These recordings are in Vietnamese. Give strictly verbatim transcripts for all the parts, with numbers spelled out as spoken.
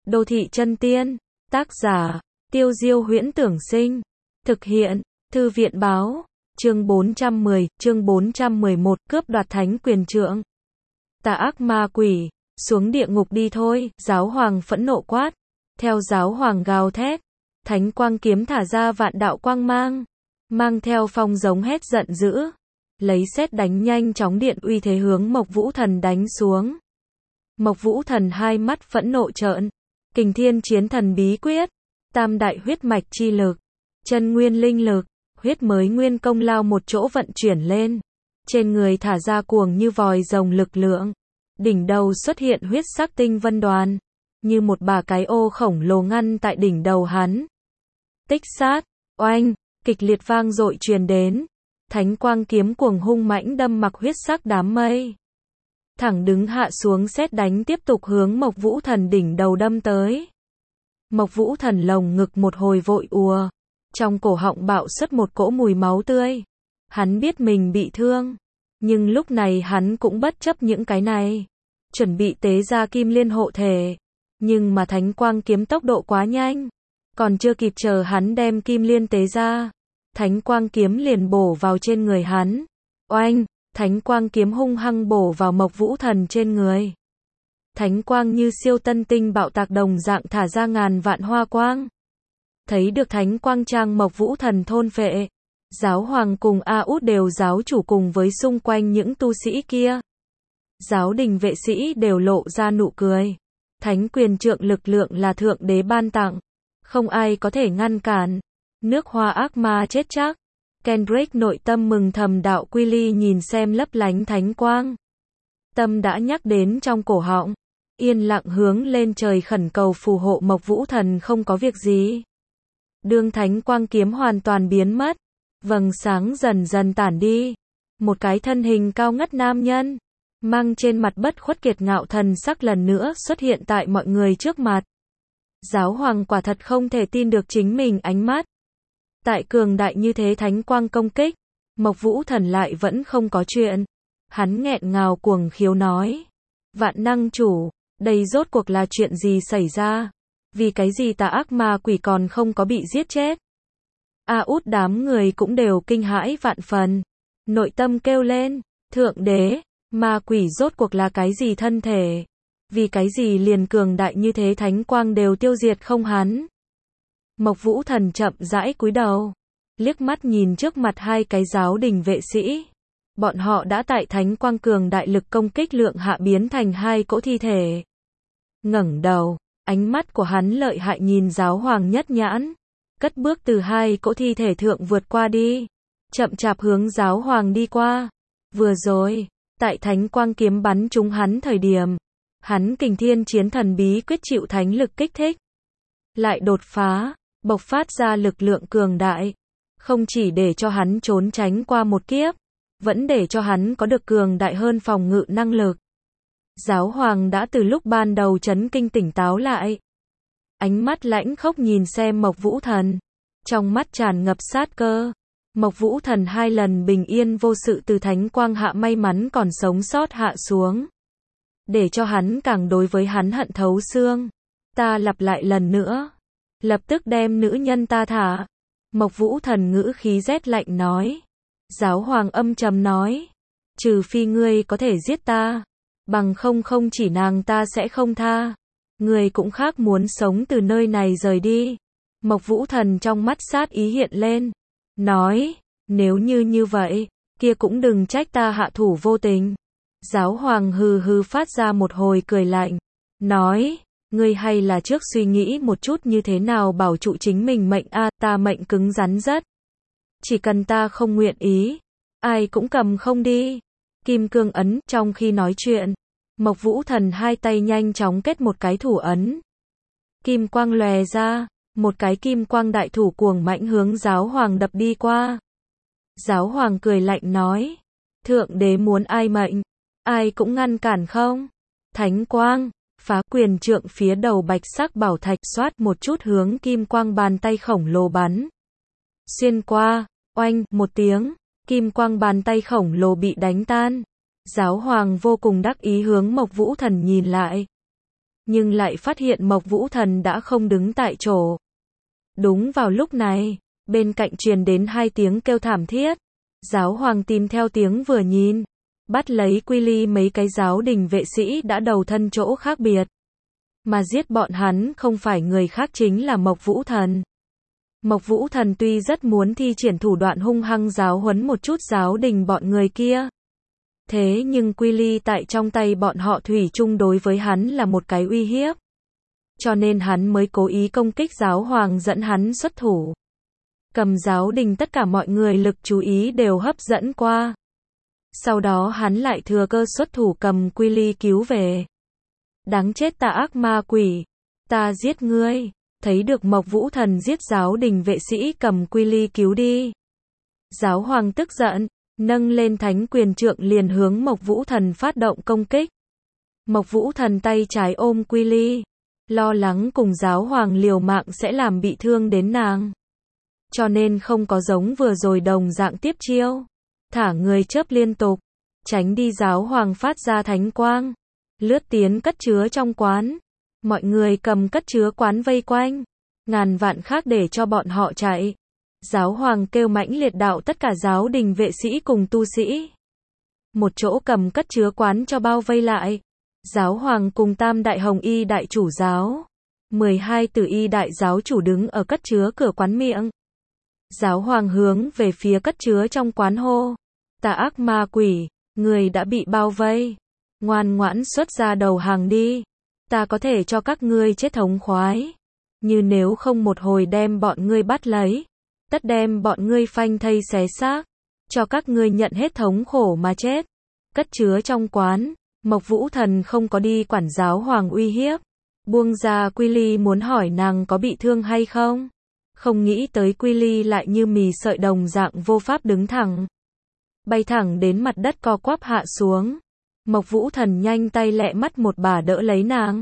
Đô thị chân tiên. Tác giả, Tiêu Diêu Huyễn Tưởng Sinh. Thực hiện, Thư viện Báo. Chương bốn trăm mười, chương bốn trăm mười một, cướp đoạt thánh quyền trượng. Tà ác ma quỷ, xuống địa ngục đi thôi, giáo hoàng phẫn nộ quát. Theo giáo hoàng gào thét, thánh quang kiếm thả ra vạn đạo quang mang, mang theo phong giống hét giận dữ, lấy sét đánh nhanh chóng điện uy thế hướng Mộc Vũ Thần đánh xuống. Mộc Vũ Thần hai mắt phẫn nộ trợn, Kình Thiên Chiến Thần bí quyết, tam đại huyết mạch chi lực, chân nguyên linh lực, huyết mới nguyên công lao một chỗ vận chuyển lên, trên người thả ra cuồng như vòi rồng lực lượng, đỉnh đầu xuất hiện huyết sắc tinh vân đoàn, như một bà cái ô khổng lồ ngăn tại đỉnh đầu hắn. Tích sát, oanh, kịch liệt vang dội truyền đến, thánh quang kiếm cuồng hung mãnh đâm mặc huyết sắc đám mây. Thẳng đứng hạ xuống sét đánh tiếp tục hướng Mộc Vũ Thần đỉnh đầu đâm tới. Mộc Vũ Thần lồng ngực một hồi vội ùa, trong cổ họng bạo xuất một cỗ mùi máu tươi. Hắn biết mình bị thương, nhưng lúc này hắn cũng bất chấp những cái này, chuẩn bị tế ra kim liên hộ thể. Nhưng mà thánh quang kiếm tốc độ quá nhanh, còn chưa kịp chờ hắn đem kim liên tế ra, thánh quang kiếm liền bổ vào trên người hắn. Oanh, thánh quang kiếm hung hăng bổ vào Mộc Vũ Thần trên người. Thánh quang như siêu tân tinh bạo tạc đồng dạng thả ra ngàn vạn hoa quang. Thấy được thánh quang trang Mộc Vũ Thần thôn phệ, giáo hoàng cùng A Út đều giáo chủ cùng với xung quanh những tu sĩ kia. Giáo đình vệ sĩ đều lộ ra nụ cười. Thánh quyền trượng lực lượng là thượng đế ban tặng, không ai có thể ngăn cản. Nước hoa ác ma chết chắc. Kendrick nội tâm mừng thầm, đạo quy ly nhìn xem lấp lánh thánh quang. Tâm đã nhắc đến trong cổ họng, yên lặng hướng lên trời khẩn cầu phù hộ Mộc Vũ Thần không có việc gì. Đương thánh quang kiếm hoàn toàn biến mất, vầng sáng dần dần tản đi. Một cái thân hình cao ngất nam nhân, mang trên mặt bất khuất kiệt ngạo thần sắc lần nữa xuất hiện tại mọi người trước mặt. Giáo hoàng quả thật không thể tin được chính mình ánh mắt. Tại cường đại như thế thánh quang công kích, Mộc Vũ Thần lại vẫn không có chuyện. Hắn nghẹn ngào cuồng khiếu nói: Vạn năng chủ, đây rốt cuộc là chuyện gì xảy ra? Vì cái gì tà ác ma quỷ còn không có bị giết chết? A Út đám người cũng đều kinh hãi vạn phần, nội tâm kêu lên: Thượng đế, ma quỷ rốt cuộc là cái gì thân thể? Vì cái gì liền cường đại như thế thánh quang đều tiêu diệt không hắn? Mộc Vũ Thần chậm rãi cúi đầu, liếc mắt nhìn trước mặt hai cái giáo đình vệ sĩ. Bọn họ đã tại thánh quang cường đại lực công kích lượng hạ biến thành hai cỗ thi thể. Ngẩng đầu, ánh mắt của hắn lợi hại nhìn giáo hoàng nhất nhãn, cất bước từ hai cỗ thi thể thượng vượt qua đi, chậm chạp hướng giáo hoàng đi qua. Vừa rồi, tại thánh quang kiếm bắn trúng hắn thời điểm, hắn Kình Thiên Chiến Thần bí quyết chịu thánh lực kích thích, lại đột phá, bộc phát ra lực lượng cường đại, không chỉ để cho hắn trốn tránh qua một kiếp, vẫn để cho hắn có được cường đại hơn phòng ngự năng lực. Giáo hoàng đã từ lúc ban đầu chấn kinh tỉnh táo lại, ánh mắt lãnh khốc nhìn xem Mộc Vũ Thần, trong mắt tràn ngập sát cơ. Mộc Vũ Thần hai lần bình yên vô sự từ thánh quang hạ may mắn còn sống sót hạ xuống, để cho hắn càng đối với hắn hận thấu xương. Ta lặp lại lần nữa, lập tức đem nữ nhân ta thả. Mộc Vũ Thần ngữ khí rét lạnh nói. Giáo hoàng âm trầm nói, trừ phi ngươi có thể giết ta, bằng không không chỉ nàng ta sẽ không tha, ngươi cũng khác muốn sống từ nơi này rời đi. Mộc Vũ Thần trong mắt sát ý hiện lên, nói, nếu như như vậy, kia cũng đừng trách ta hạ thủ vô tình. Giáo hoàng hừ hừ phát ra một hồi cười lạnh, nói, ngươi hay là trước suy nghĩ một chút như thế nào bảo trụ chính mình mệnh a, ta mệnh cứng rắn rất. Chỉ cần ta không nguyện ý, ai cũng cầm không đi. Kim cương ấn, trong khi nói chuyện, Mộc Vũ Thần hai tay nhanh chóng kết một cái thủ ấn. Kim quang lòe ra, một cái kim quang đại thủ cuồng mãnh hướng giáo hoàng đập đi qua. Giáo hoàng cười lạnh nói, thượng đế muốn ai mệnh, ai cũng ngăn cản không? Thánh quang, phá quyền trượng phía đầu bạch sắc bảo thạch xoát một chút hướng kim quang bàn tay khổng lồ bắn. Xuyên qua, oanh, một tiếng, kim quang bàn tay khổng lồ bị đánh tan. Giáo hoàng vô cùng đắc ý hướng Mộc Vũ Thần nhìn lại. nhưng lại phát hiện Mộc Vũ Thần đã không đứng tại chỗ. Đúng vào lúc này, bên cạnh truyền đến hai tiếng kêu thảm thiết. Giáo hoàng tìm theo tiếng vừa nhìn, bắt lấy Quy Ly mấy cái giáo đình vệ sĩ đã đầu thân chỗ khác biệt. Mà giết bọn hắn không phải người khác chính là Mộc Vũ Thần. Mộc Vũ Thần tuy rất muốn thi triển thủ đoạn hung hăng giáo huấn một chút giáo đình bọn người kia. Thế nhưng Quy Ly tại trong tay bọn họ thủy chung đối với hắn là một cái uy hiếp. Cho nên hắn mới cố ý công kích giáo hoàng dẫn hắn xuất thủ. Cầm giáo đình tất cả mọi người lực chú ý đều hấp dẫn qua. Sau đó hắn lại thừa cơ xuất thủ cầm Quy Ly cứu về. Đáng chết tà ác ma quỷ, ta giết ngươi. Thấy được Mộc Vũ Thần giết giáo đình vệ sĩ cầm Quy Ly cứu đi. Giáo hoàng tức giận, nâng lên thánh quyền trượng liền hướng Mộc Vũ Thần phát động công kích. Mộc Vũ Thần tay trái ôm Quy Ly, lo lắng cùng giáo hoàng liều mạng sẽ làm bị thương đến nàng. Cho nên không có giống vừa rồi đồng dạng tiếp chiêu. Thả người chớp liên tục, tránh đi giáo hoàng phát ra thánh quang. Lướt tiến cất chứa trong quán. Mọi người cầm cất chứa quán vây quanh. Ngàn vạn khác để cho bọn họ chạy. Giáo hoàng kêu mãnh liệt đạo tất cả giáo đình vệ sĩ cùng tu sĩ. Một chỗ cầm cất chứa quán cho bao vây lại. Giáo hoàng cùng tam đại hồng y đại chủ giáo. mười hai tử y đại giáo chủ đứng ở cất chứa cửa quán miệng. Giáo hoàng hướng về phía cất chứa trong quán hô. Tà ác ma quỷ, người đã bị bao vây. Ngoan ngoãn xuất ra đầu hàng đi. Ta có thể cho các ngươi chết thống khoái. Như nếu không một hồi đem bọn ngươi bắt lấy. Tất đem bọn ngươi phanh thây xé xác. Cho các ngươi nhận hết thống khổ mà chết. Cất chứa trong quán. Mộc Vũ Thần không có đi quản giáo hoàng uy hiếp. Buông ra Quy Ly muốn hỏi nàng có bị thương hay không. Không nghĩ tới Quy Ly lại như mì sợi đồng dạng vô pháp đứng thẳng. Bay thẳng đến mặt đất co quắp hạ xuống. Mộc Vũ Thần nhanh tay lẹ mắt một bà đỡ lấy nàng.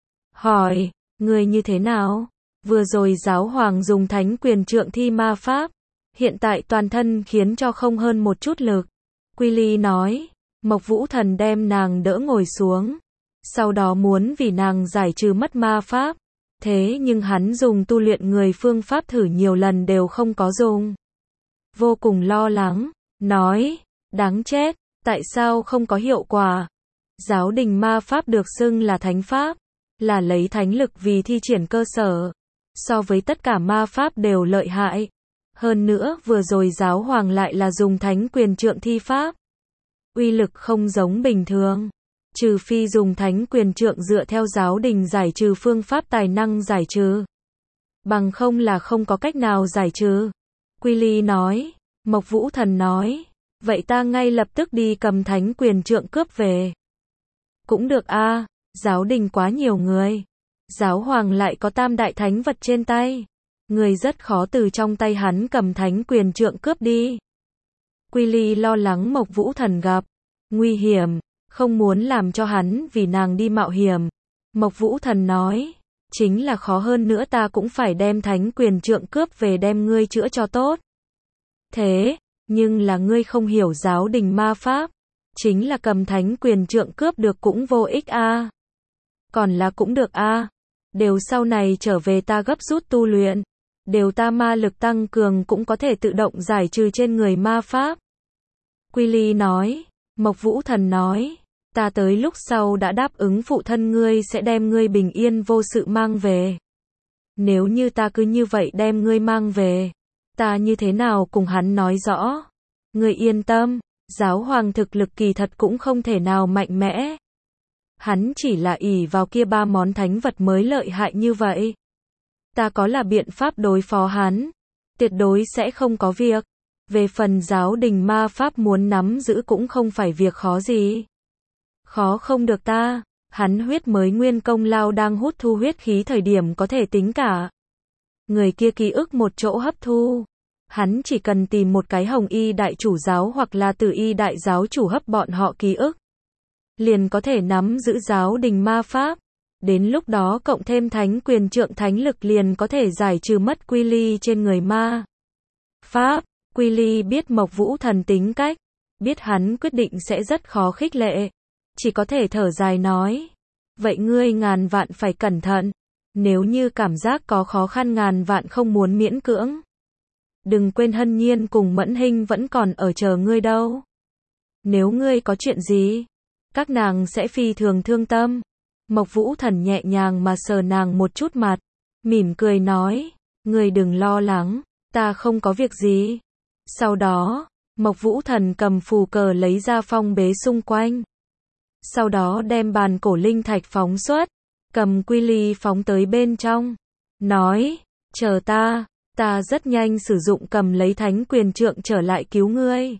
Hỏi, người như thế nào? Vừa rồi giáo hoàng dùng thánh quyền trượng thi ma pháp. Hiện tại toàn thân khiến cho không hơn một chút lực. Quy Ly nói. Mộc Vũ Thần đem nàng đỡ ngồi xuống. Sau đó muốn vì nàng giải trừ mất ma pháp. Thế nhưng hắn dùng tu luyện người phương pháp thử nhiều lần đều không có dùng. Vô cùng lo lắng. Nói. Đáng chết. Tại sao không có hiệu quả? Giáo đình ma pháp được xưng là thánh pháp. Là lấy thánh lực vì thi triển cơ sở. So với tất cả ma pháp đều lợi hại. Hơn nữa vừa rồi giáo hoàng lại là dùng thánh quyền trượng thi pháp. Uy lực không giống bình thường. Trừ phi dùng thánh quyền trượng dựa theo giáo đình giải trừ phương pháp tài năng giải trừ. Bằng không là không có cách nào giải trừ. Quy Ly nói. Mộc Vũ Thần nói. Vậy ta ngay lập tức đi cầm thánh quyền trượng cướp về. Cũng được a, à, giáo đình quá nhiều người. Giáo hoàng lại có tam đại thánh vật trên tay. Người rất khó từ trong tay hắn cầm thánh quyền trượng cướp đi. Quy Ly lo lắng Mộc Vũ Thần gặp nguy hiểm, không muốn làm cho hắn vì nàng đi mạo hiểm. Mộc Vũ Thần nói, chính là khó hơn nữa ta cũng phải đem thánh quyền trượng cướp về đem ngươi chữa cho tốt. Thế, nhưng là ngươi không hiểu giáo đình ma pháp, chính là cầm thánh quyền trượng cướp được cũng vô ích a. À. Còn là cũng được a. À. Đều sau này trở về ta gấp rút tu luyện, đều ta ma lực tăng cường cũng có thể tự động giải trừ trên người ma pháp. Quy Ly nói, Mộc Vũ Thần nói, ta tới lúc sau đã đáp ứng phụ thân ngươi sẽ đem ngươi bình yên vô sự mang về. Nếu như ta cứ như vậy đem ngươi mang về, ta như thế nào cùng hắn nói rõ. Ngươi yên tâm, giáo hoàng thực lực kỳ thật cũng không thể nào mạnh mẽ. Hắn chỉ là ỷ vào kia ba món thánh vật mới lợi hại như vậy. Ta có là biện pháp đối phó hắn, tuyệt đối sẽ không có việc. Về phần giáo đình ma pháp muốn nắm giữ cũng không phải việc khó gì. Khó không được ta, hắn huyết mới nguyên công lao đang hút thu huyết khí thời điểm có thể tính cả. Người kia ký ức một chỗ hấp thu. Hắn chỉ cần tìm một cái hồng y đại chủ giáo hoặc là tử y đại giáo chủ hấp bọn họ ký ức. Liền có thể nắm giữ giáo đình ma pháp. Đến lúc đó cộng thêm thánh quyền trượng thánh lực liền có thể giải trừ mất Quy Ly trên người ma pháp. Quy Ly biết Mộc Vũ Thần tính cách, biết hắn quyết định sẽ rất khó khích lệ, chỉ có thể thở dài nói, vậy ngươi ngàn vạn phải cẩn thận. Nếu như cảm giác có khó khăn ngàn vạn không muốn miễn cưỡng. Đừng quên Hân Nhiên cùng Mẫn Hinh vẫn còn ở chờ ngươi đâu. Nếu ngươi có chuyện gì, các nàng sẽ phi thường thương tâm. Mộc Vũ Thần nhẹ nhàng mà sờ nàng một chút mặt, mỉm cười nói, ngươi đừng lo lắng, ta không có việc gì. Sau đó, Mộc Vũ Thần cầm phù cờ lấy ra phong bế xung quanh. Sau đó đem bàn cổ linh thạch phóng xuất, cầm quy ly phóng tới bên trong. Nói, chờ ta, ta rất nhanh sử dụng cầm lấy thánh quyền trượng trở lại cứu ngươi.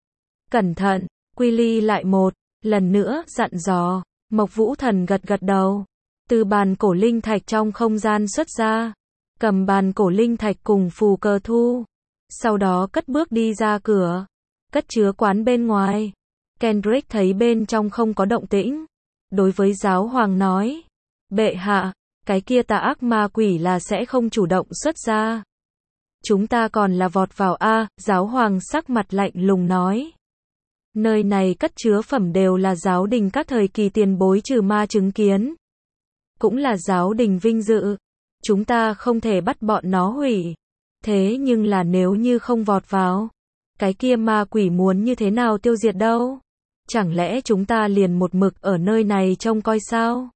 Cẩn thận, quy ly lại một lần nữa dặn dò. Mộc Vũ Thần gật gật đầu, từ bàn cổ linh thạch trong không gian xuất ra, cầm bàn cổ linh thạch cùng phù cờ thu, sau đó cất bước đi ra cửa, cất chứa quán bên ngoài. Kendrick thấy bên trong không có động tĩnh, đối với giáo hoàng nói, bệ hạ, cái kia tà ác ma quỷ là sẽ không chủ động xuất ra. Chúng ta còn là vọt vào a, giáo hoàng sắc mặt lạnh lùng nói. Nơi này cất chứa phẩm đều là giáo đình các thời kỳ tiền bối trừ ma chứng kiến. Cũng là giáo đình vinh dự. Chúng ta không thể bắt bọn nó hủy. Thế nhưng là nếu như không vọt vào, cái kia ma quỷ muốn như thế nào tiêu diệt đâu? Chẳng lẽ chúng ta liền một mực ở nơi này trông coi sao?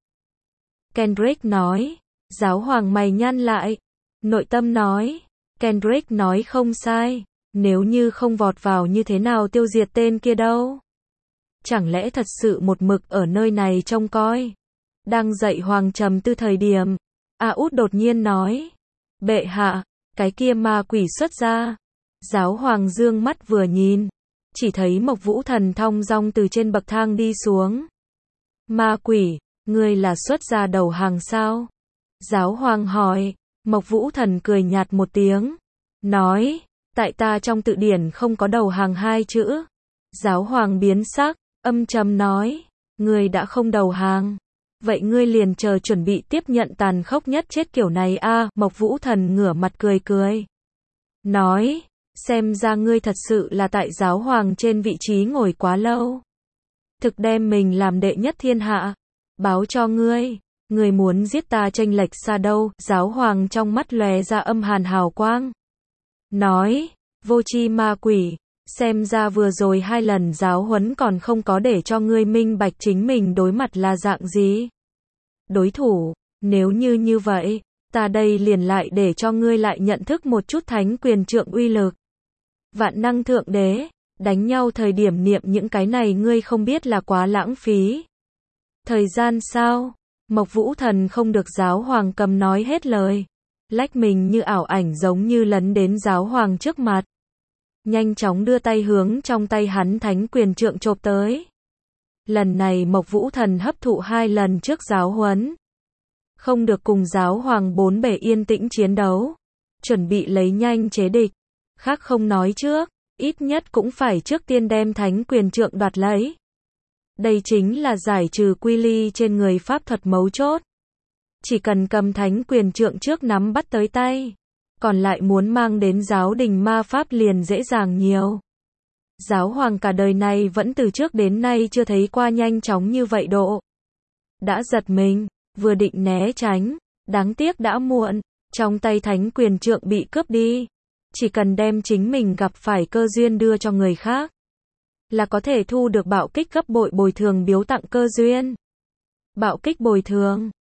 Kendrick nói. Giáo hoàng mày nhăn lại. Nội tâm nói. Kendrick nói không sai. Nếu như không vọt vào như thế nào tiêu diệt tên kia đâu? Chẳng lẽ thật sự một mực ở nơi này trông coi? Đang dậy hoàng trầm tư thời điểm, A Út đột nhiên nói, bệ hạ, cái kia ma quỷ xuất ra. Giáo hoàng dương mắt vừa nhìn, chỉ thấy Mộc Vũ Thần thong dong từ trên bậc thang đi xuống. Ma quỷ, ngươi là xuất ra đầu hàng sao? Giáo hoàng hỏi. Mộc Vũ Thần cười nhạt một tiếng, nói, tại ta trong tự điển không có đầu hàng hai chữ. Giáo hoàng biến sắc, âm trầm nói, ngươi đã không đầu hàng, vậy ngươi liền chờ chuẩn bị tiếp nhận tàn khốc nhất chết kiểu này a. À, Mộc Vũ Thần ngửa mặt cười cười, nói, xem ra ngươi thật sự là tại giáo hoàng trên vị trí ngồi quá lâu. Thực đem mình làm đệ nhất thiên hạ, báo cho ngươi, ngươi muốn giết ta chênh lệch xa đâu. Giáo hoàng trong mắt lóe ra âm hàn hào quang, nói, vô tri ma quỷ, xem ra vừa rồi hai lần giáo huấn còn không có để cho ngươi minh bạch chính mình đối mặt là dạng gì. Đối thủ, nếu như như vậy, ta đây liền lại để cho ngươi lại nhận thức một chút thánh quyền trượng uy lực. Vạn năng thượng đế, đánh nhau thời điểm niệm những cái này ngươi không biết là quá lãng phí. Thời gian sao? Mộc Vũ Thần không được giáo hoàng cầm nói hết lời. Lách mình như ảo ảnh giống như lấn đến giáo hoàng trước mặt. Nhanh chóng đưa tay hướng trong tay hắn thánh quyền trượng chộp tới. Lần này Mộc Vũ Thần hấp thụ hai lần trước giáo huấn. Không được cùng giáo hoàng bốn bề yên tĩnh chiến đấu. Chuẩn bị lấy nhanh chế địch. Khác không nói trước, ít nhất cũng phải trước tiên đem thánh quyền trượng đoạt lấy. Đây chính là giải trừ quy ly trên người pháp thuật mấu chốt. Chỉ cần cầm thánh quyền trượng trước nắm bắt tới tay, còn lại muốn mang đến giáo đình ma pháp liền dễ dàng nhiều. Giáo hoàng cả đời này vẫn từ trước đến nay chưa thấy qua nhanh chóng như vậy độ. Đã giật mình, vừa định né tránh, đáng tiếc đã muộn, trong tay thánh quyền trượng bị cướp đi. Chỉ cần đem chính mình gặp phải cơ duyên đưa cho người khác, là có thể thu được bạo kích gấp bội bồi thường biếu tặng cơ duyên. Bạo kích bồi thường.